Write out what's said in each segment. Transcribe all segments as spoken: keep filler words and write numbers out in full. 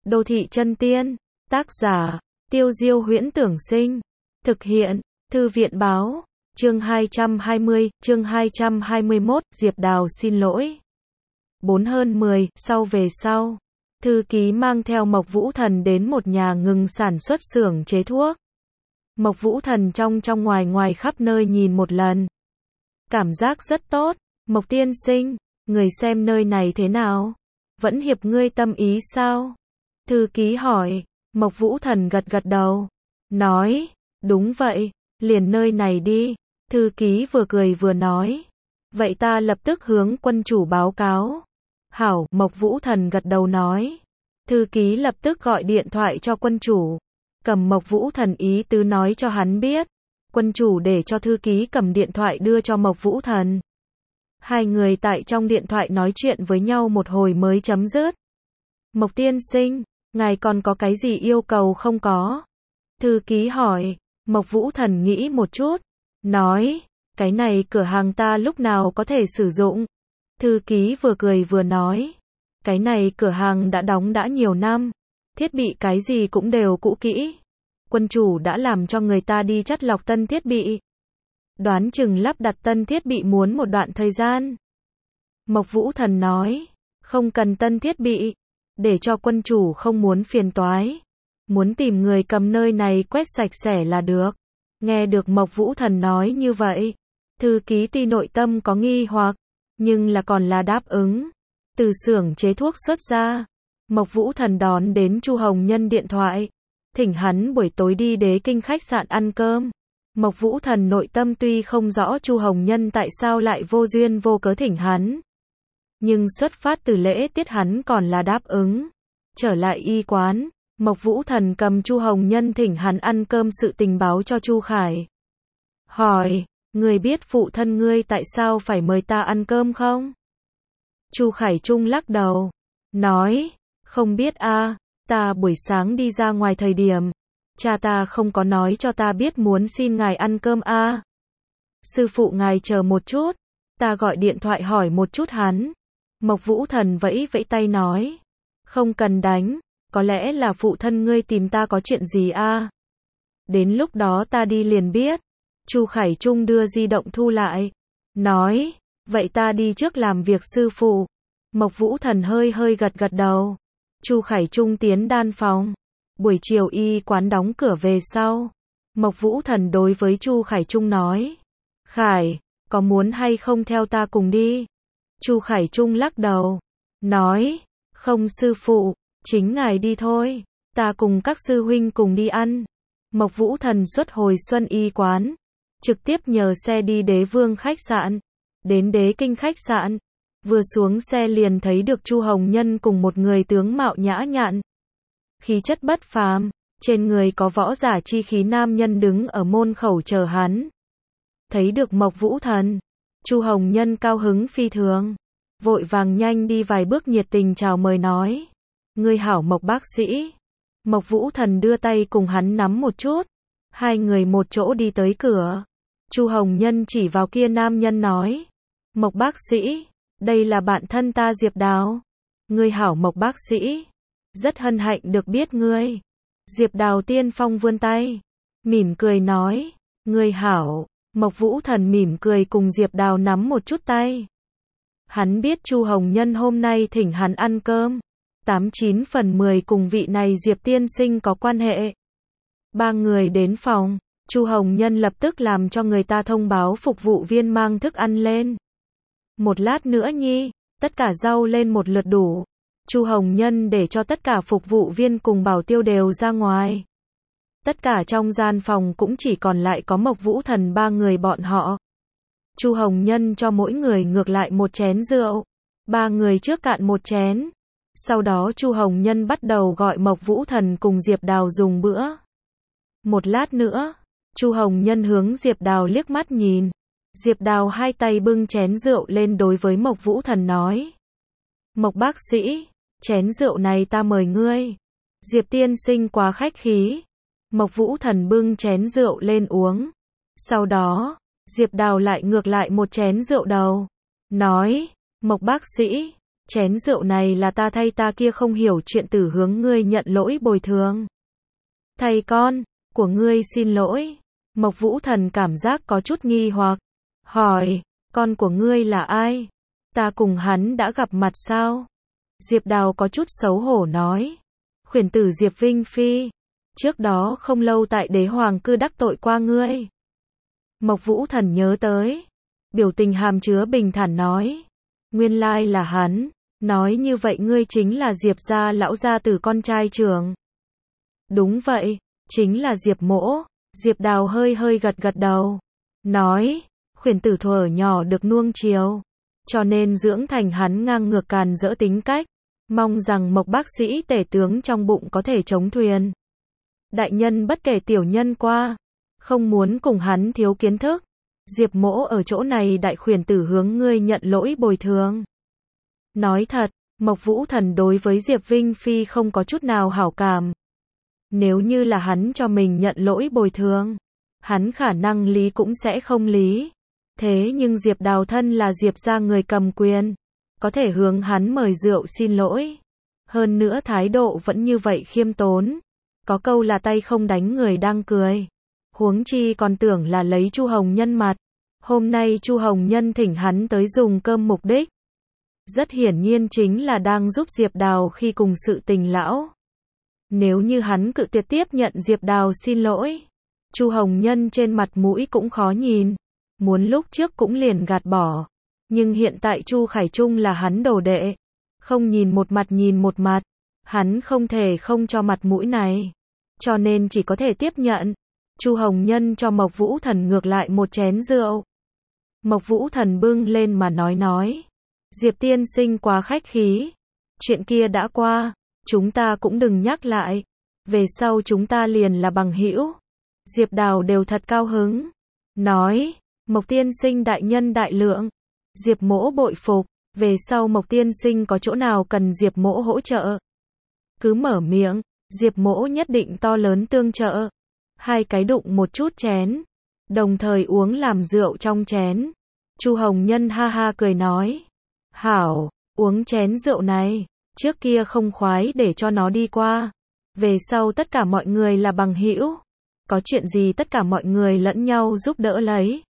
Đô thị chân tiên, tác giả, Tiêu Diêu Huyễn Tưởng Sinh, thực hiện, Thư viện Báo, chương hai trăm hai mươi, chương hai trăm hai mươi mốt, Diệp Đào xin lỗi. Bốn hơn mười, sau về sau, thư ký mang theo Mộc Vũ Thần đến một nhà ngừng sản xuất xưởng chế thuốc. Mộc Vũ Thần trong trong ngoài ngoài khắp nơi nhìn một lần. Cảm giác rất tốt, Mộc tiên sinh, người xem nơi này thế nào? Vẫn hiệp ngươi tâm ý sao? Thư ký hỏi, Mộc Vũ Thần gật gật đầu, nói, đúng vậy, liền nơi này đi. Thư ký vừa cười vừa nói, vậy ta lập tức hướng quân chủ báo cáo. Hảo, Mộc Vũ Thần gật đầu nói. Thư ký lập tức gọi điện thoại cho quân chủ, cầm Mộc Vũ Thần ý tứ nói cho hắn biết. Quân chủ để cho thư ký cầm điện thoại đưa cho Mộc Vũ Thần. Hai người tại trong điện thoại nói chuyện với nhau một hồi mới chấm dứt. Mộc tiên sinh, ngài còn có cái gì yêu cầu không có? Thư ký hỏi. Mộc Vũ Thần nghĩ một chút, nói, cái này cửa hàng ta lúc nào có thể sử dụng? Thư ký vừa cười vừa nói, cái này cửa hàng đã đóng đã nhiều năm, thiết bị cái gì cũng đều cũ kỹ. Quân chủ đã làm cho người ta đi chắt lọc tân thiết bị. Đoán chừng lắp đặt tân thiết bị muốn một đoạn thời gian. Mộc Vũ Thần nói, không cần tân thiết bị, để cho quân chủ không muốn phiền toái. Muốn tìm người cầm nơi này quét sạch sẽ là được. Nghe được Mộc Vũ Thần nói như vậy, thư ký tuy nội tâm có nghi hoặc, nhưng là còn là đáp ứng. Từ xưởng chế thuốc xuất ra, Mộc Vũ Thần đón đến Chu Hồng Nhân điện thoại, thỉnh hắn buổi tối đi Đế Kinh khách sạn ăn cơm. Mộc Vũ Thần nội tâm tuy không rõ Chu Hồng Nhân tại sao lại vô duyên vô cớ thỉnh hắn, nhưng xuất phát từ lễ tiết hắn còn là đáp ứng. Trở lại y quán, Mộc Vũ Thần cầm Chu Hồng Nhân thỉnh hắn ăn cơm sự tình báo cho Chu Khải. Hỏi, người biết phụ thân ngươi tại sao phải mời ta ăn cơm không? Chu Khải Trung lắc đầu, nói, không biết a, ta buổi sáng đi ra ngoài thời điểm, cha ta không có nói cho ta biết muốn xin ngài ăn cơm a. Sư phụ ngài chờ một chút, ta gọi điện thoại hỏi một chút hắn. Mộc Vũ Thần vẫy vẫy tay nói, không cần đánh, có lẽ là phụ thân ngươi tìm ta có chuyện gì a. Đến lúc đó ta đi liền biết. Chu Khải Trung đưa di động thu lại, nói, vậy ta đi trước làm việc sư phụ. Mộc Vũ Thần hơi hơi gật gật đầu. Chu Khải Trung tiến đan phòng. Buổi chiều y quán đóng cửa về sau, Mộc Vũ Thần đối với Chu Khải Trung nói, Khải, có muốn hay không theo ta cùng đi? Chu Khải Trung lắc đầu, nói, không sư phụ, chính ngài đi thôi, ta cùng các sư huynh cùng đi ăn. Mộc Vũ Thần xuất hồi xuân y quán, trực tiếp nhờ xe đi Đế Vương khách sạn. Đến Đế Kinh khách sạn, vừa xuống xe liền thấy được Chu Hồng Nhân cùng một người tướng mạo nhã nhặn, khí chất bất phàm, trên người có võ giả chi khí nam nhân đứng ở môn khẩu chờ hắn. Thấy được Mộc Vũ Thần, Chu Hồng Nhân cao hứng phi thường, vội vàng nhanh đi vài bước nhiệt tình chào mời nói, ngươi hảo Mộc bác sĩ. Mộc Vũ Thần đưa tay cùng hắn nắm một chút, hai người một chỗ đi tới cửa. Chu Hồng Nhân chỉ vào kia nam nhân nói, Mộc bác sĩ, đây là bạn thân ta Diệp Đào. Ngươi hảo Mộc bác sĩ, rất hân hạnh được biết ngươi. Diệp Đào tiên phong vươn tay, mỉm cười nói, ngươi hảo. Mộc Vũ Thần mỉm cười cùng Diệp Đào nắm một chút tay. Hắn biết Chu Hồng Nhân hôm nay thỉnh hắn ăn cơm, tám chín phần mười cùng vị này Diệp tiên sinh có quan hệ. Ba người đến phòng, Chu Hồng Nhân lập tức làm cho người ta thông báo phục vụ viên mang thức ăn lên. Một lát nữa nhi, tất cả rau lên một lượt đủ. Chu Hồng Nhân để cho tất cả phục vụ viên cùng bảo tiêu đều ra ngoài. Tất cả trong gian phòng cũng chỉ còn lại có Mộc Vũ Thần ba người bọn họ. Chu Hồng Nhân cho mỗi người ngược lại một chén rượu. Ba người trước cạn một chén. Sau đó Chu Hồng Nhân bắt đầu gọi Mộc Vũ Thần cùng Diệp Đào dùng bữa. Một lát nữa, Chu Hồng Nhân hướng Diệp Đào liếc mắt nhìn. Diệp Đào hai tay bưng chén rượu lên đối với Mộc Vũ Thần nói, Mộc bác sĩ, chén rượu này ta mời ngươi. Diệp tiên sinh quá khách khí. Mộc Vũ Thần bưng chén rượu lên uống. Sau đó, Diệp Đào lại ngược lại một chén rượu đầu, nói, Mộc bác sĩ, chén rượu này là ta thay ta kia không hiểu chuyện tử hướng ngươi nhận lỗi bồi thường. Thầy con, của ngươi xin lỗi. Mộc Vũ Thần cảm giác có chút nghi hoặc, hỏi, con của ngươi là ai? Ta cùng hắn đã gặp mặt sao? Diệp Đào có chút xấu hổ nói, khuyển tử Diệp Vinh Phi, trước đó không lâu tại Đế Hoàng cư đắc tội qua ngươi. Mộc Vũ Thần nhớ tới, biểu tình hàm chứa bình thản nói, nguyên lai là hắn, nói như vậy ngươi chính là Diệp gia lão gia tử con trai trưởng. Đúng vậy, chính là Diệp Mỗ. Diệp Đào hơi hơi gật gật đầu, nói, khuyển tử thuở nhỏ được nuông chiều, cho nên dưỡng thành hắn ngang ngược càn rỡ tính cách, mong rằng Mộc bác sĩ tể tướng trong bụng có thể chống thuyền. Đại nhân bất kể tiểu nhân qua, không muốn cùng hắn thiếu kiến thức. Diệp Mỗ ở chỗ này đại khuyển tử hướng ngươi nhận lỗi bồi thường. Nói thật, Mộc Vũ Thần đối với Diệp Vinh Phi không có chút nào hảo cảm. Nếu như là hắn cho mình nhận lỗi bồi thường, hắn khả năng lý cũng sẽ không lý. Thế nhưng Diệp Đào thân là Diệp gia người cầm quyền, có thể hướng hắn mời rượu xin lỗi. Hơn nữa thái độ vẫn như vậy khiêm tốn. Có câu là tay không đánh người đang cười. Huống chi còn tưởng là lấy Chu Hồng Nhân mặt. Hôm nay Chu Hồng Nhân thỉnh hắn tới dùng cơm mục đích, rất hiển nhiên chính là đang giúp Diệp Đào khi cùng sự tình lão. Nếu như hắn cự tuyệt tiếp nhận Diệp Đào xin lỗi, Chu Hồng Nhân trên mặt mũi cũng khó nhìn. Muốn lúc trước cũng liền gạt bỏ. Nhưng hiện tại Chu Khải Trung là hắn đồ đệ. Không nhìn một mặt nhìn một mặt. Hắn không thể không cho mặt mũi này. Cho nên chỉ có thể tiếp nhận. Chu Hồng Nhân cho Mộc Vũ Thần ngược lại một chén rượu. Mộc Vũ Thần bưng lên mà nói nói. Diệp tiên sinh quá khách khí. Chuyện kia đã qua. Chúng ta cũng đừng nhắc lại. Về sau chúng ta liền là bằng hữu. Diệp Đào đều thật cao hứng. Nói. Mộc tiên sinh đại nhân đại lượng. Diệp Mỗ bội phục. Về sau Mộc tiên sinh có chỗ nào cần Diệp Mỗ hỗ trợ, cứ mở miệng. Diệp Mỗ nhất định to lớn tương trợ. Hai cái đụng một chút chén, đồng thời uống làm rượu trong chén. Chu Hồng Nhân ha ha cười nói. Hảo, uống chén rượu này. Trước kia không khoái để cho nó đi qua. Về sau tất cả mọi người là bằng hữu. Có chuyện gì tất cả mọi người lẫn nhau giúp đỡ lấy.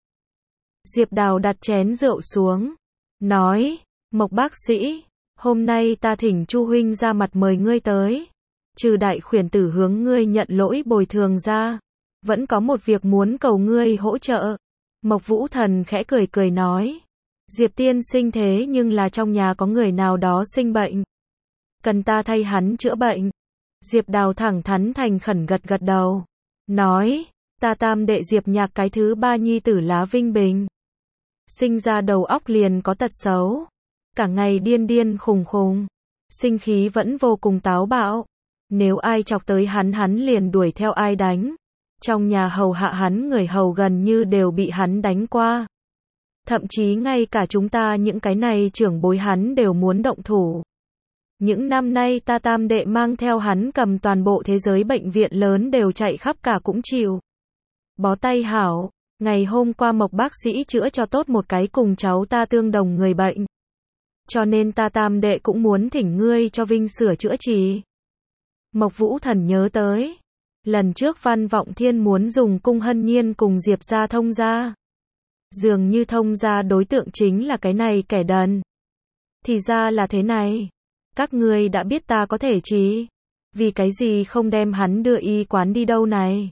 Diệp Đào đặt chén rượu xuống. Nói. Mộc bác sĩ, hôm nay ta thỉnh Chu huynh ra mặt mời ngươi tới. Trừ đại khuyển tử hướng ngươi nhận lỗi bồi thường ra, vẫn có một việc muốn cầu ngươi hỗ trợ. Mộc Vũ Thần khẽ cười cười nói. Diệp tiên sinh thế nhưng là trong nhà có người nào đó sinh bệnh, cần ta thay hắn chữa bệnh. Diệp Đào thẳng thắn thành khẩn gật gật đầu. Nói. Ta tam đệ Diệp Nhạc cái thứ ba nhi tử Lá Vinh Bình. Sinh ra đầu óc liền có tật xấu. Cả ngày điên điên khùng khùng. Sinh khí vẫn vô cùng táo bạo. Nếu ai chọc tới hắn hắn liền đuổi theo ai đánh. Trong nhà hầu hạ hắn người hầu gần như đều bị hắn đánh qua. Thậm chí ngay cả chúng ta những cái này trưởng bối hắn đều muốn động thủ. Những năm nay ta tam đệ mang theo hắn cầm toàn bộ thế giới bệnh viện lớn đều chạy khắp cả cũng chịu. Bó tay hảo, ngày hôm qua Mộc bác sĩ chữa cho tốt một cái cùng cháu ta tương đồng người bệnh. Cho nên ta tam đệ cũng muốn thỉnh ngươi cho Vinh sửa chữa trị. Mộc Vũ Thần nhớ tới. Lần trước Văn Vọng Thiên muốn dùng Cung Hân Nhiên cùng Diệp gia thông gia. Dường như thông gia đối tượng chính là cái này kẻ đần. Thì ra là thế này. Các ngươi đã biết ta có thể trị. Vì cái gì không đem hắn đưa y quán đi đâu này?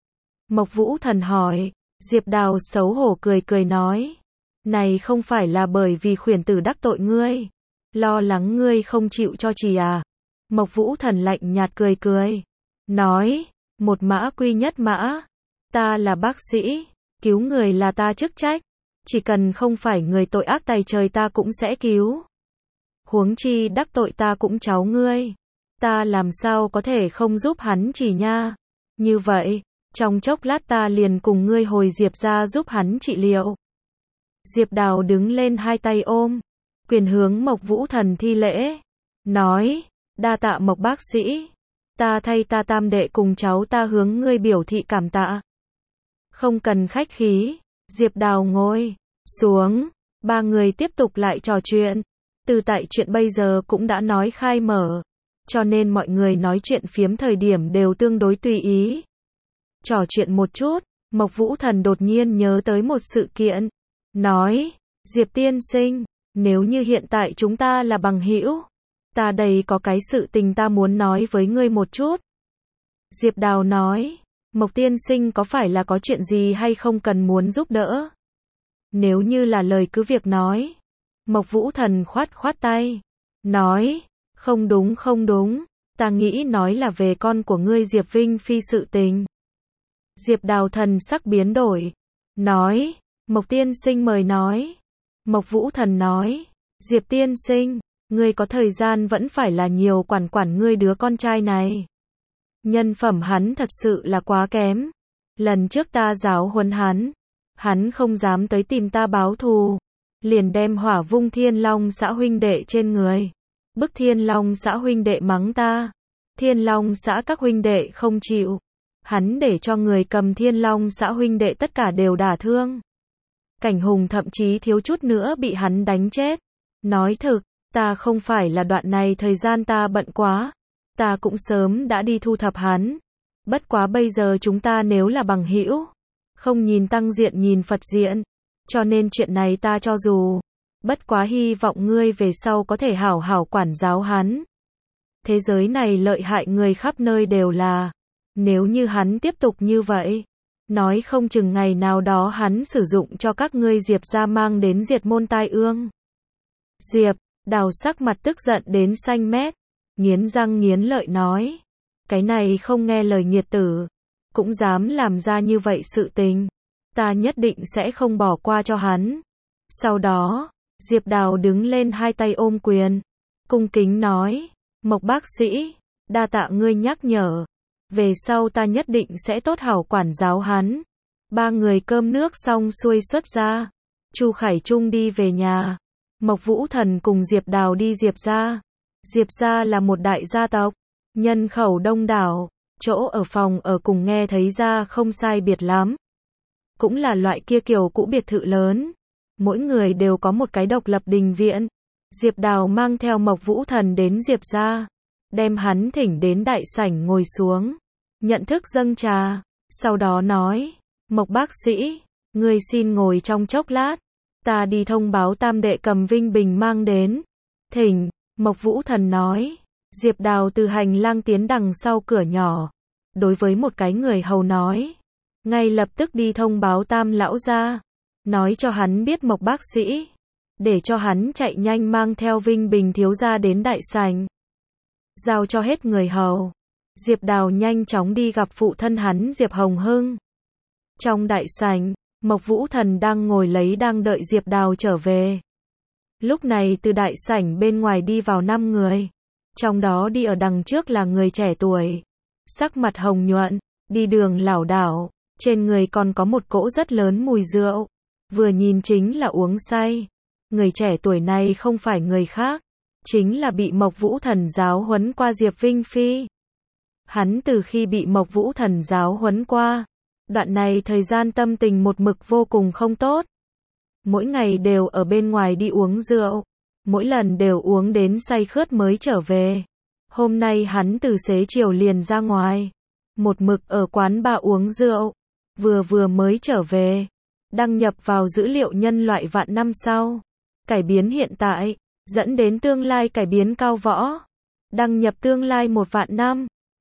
Mộc Vũ Thần hỏi. Diệp Đào xấu hổ cười cười nói. Này không phải là bởi vì khuyển tử đắc tội ngươi. Lo lắng ngươi không chịu cho trì à? Mộc Vũ Thần lạnh nhạt cười cười. Nói. Một mã quy nhất mã. Ta là bác sĩ. Cứu người là ta chức trách. Chỉ cần không phải người tội ác tày trời ta cũng sẽ cứu. Huống chi đắc tội ta cũng cháu ngươi. Ta làm sao có thể không giúp hắn chỉ nha. Như vậy, trong chốc lát ta liền cùng ngươi hồi Diệp ra giúp hắn trị liệu. Diệp Đào đứng lên hai tay ôm. Quyền hướng Mộc Vũ Thần thi lễ. Nói. Đa tạ Mộc bác sĩ. Ta thay ta tam đệ cùng cháu ta hướng ngươi biểu thị cảm tạ. Không cần khách khí. Diệp Đào ngồi xuống. Ba người tiếp tục lại trò chuyện. Từ tại chuyện bây giờ cũng đã nói khai mở, cho nên mọi người nói chuyện phiếm thời điểm đều tương đối tùy ý. Trò chuyện một chút, Mộc Vũ Thần đột nhiên nhớ tới một sự kiện, nói, Diệp tiên sinh, nếu như hiện tại chúng ta là bằng hữu, ta đây có cái sự tình ta muốn nói với ngươi một chút. Diệp Đào nói, Mộc tiên sinh có phải là có chuyện gì hay không cần muốn giúp đỡ? Nếu như là lời cứ việc nói. Mộc Vũ Thần khoát khoát tay, nói, không đúng không đúng, ta nghĩ nói là về con của ngươi Diệp Vinh Phi sự tình. Diệp Đào thần sắc biến đổi, nói, Mộc tiên sinh mời nói. Mộc Vũ Thần nói, Diệp tiên sinh, ngươi có thời gian vẫn phải là nhiều quản quản ngươi đứa con trai này. Nhân phẩm hắn thật sự là quá kém. Lần trước ta giáo huấn hắn, hắn không dám tới tìm ta báo thù, liền đem hỏa vung Thiên Long xã huynh đệ trên người, bức Thiên Long xã huynh đệ mắng ta. Thiên Long xã các huynh đệ không chịu, hắn để cho người cầm Thiên Long xã huynh đệ tất cả đều đả thương. Cảnh Hùng thậm chí thiếu chút nữa bị hắn đánh chết. Nói thực, ta không phải là đoạn này thời gian ta bận quá, ta cũng sớm đã đi thu thập hắn. Bất quá bây giờ chúng ta nếu là bằng hữu, không nhìn tăng diện nhìn Phật diện, cho nên chuyện này ta cho dù, bất quá hy vọng ngươi về sau có thể hảo hảo quản giáo hắn. Thế giới này lợi hại người khắp nơi đều là, nếu như hắn tiếp tục như vậy, nói không chừng ngày nào đó hắn sử dụng cho các ngươi Diệp gia mang đến diệt môn tai ương. Diệp Đào sắc mặt tức giận đến xanh mét, nghiến răng nghiến lợi nói, cái này không nghe lời nghiệt tử, cũng dám làm ra như vậy sự tình, ta nhất định sẽ không bỏ qua cho hắn. Sau đó, Diệp Đào đứng lên hai tay ôm quyền, cung kính nói, Mộc bác sĩ, đa tạ ngươi nhắc nhở, về sau ta nhất định sẽ tốt hảo quản giáo hắn. Ba người cơm nước xong xuôi xuất ra, Chu Khải Trung đi về nhà, Mộc Vũ Thần cùng Diệp Đào đi Diệp gia. Diệp gia là một đại gia tộc, nhân khẩu đông đảo, chỗ ở phòng ở cùng nghe thấy ra không sai biệt lắm. Cũng là loại kia kiểu cũ biệt thự lớn, mỗi người đều có một cái độc lập đình viện. Diệp Đào mang theo Mộc Vũ Thần đến Diệp gia, đem hắn thỉnh đến đại sảnh ngồi xuống, nhận thức dâng trà, sau đó nói, Mộc bác sĩ, ngươi xin ngồi trong chốc lát, ta đi thông báo tam đệ cầm Vinh Bình mang đến. Thỉnh. Mộc Vũ Thần nói, Diệp Đào từ hành lang tiến đằng sau cửa nhỏ, đối với một cái người hầu nói, ngay lập tức đi thông báo tam lão gia, nói cho hắn biết Mộc bác sĩ, để cho hắn chạy nhanh mang theo Vinh Bình thiếu gia đến đại sảnh. Giao cho hết người hầu, Diệp Đào nhanh chóng đi gặp phụ thân hắn Diệp Hồng Hưng. Trong đại sảnh, Mộc Vũ Thần đang ngồi lấy đang đợi Diệp Đào trở về. Lúc này từ đại sảnh bên ngoài đi vào năm người, trong đó đi ở đằng trước là người trẻ tuổi, sắc mặt hồng nhuận, đi đường lảo đảo, trên người còn có một cỗ rất lớn mùi rượu, vừa nhìn chính là uống say. Người trẻ tuổi này không phải người khác, chính là bị Mộc Vũ Thần giáo huấn qua Diệp Vinh Phi. Hắn từ khi bị Mộc Vũ Thần giáo huấn qua, đoạn này thời gian tâm tình một mực vô cùng không tốt. Mỗi ngày đều ở bên ngoài đi uống rượu, mỗi lần đều uống đến say khướt mới trở về. Hôm nay hắn từ xế chiều liền ra ngoài, một mực ở quán bar uống rượu, vừa vừa mới trở về, đăng nhập vào dữ liệu nhân loại vạn năm sau, cải biến hiện tại, dẫn đến tương lai cải biến cao võ, đăng nhập tương lai một vạn năm.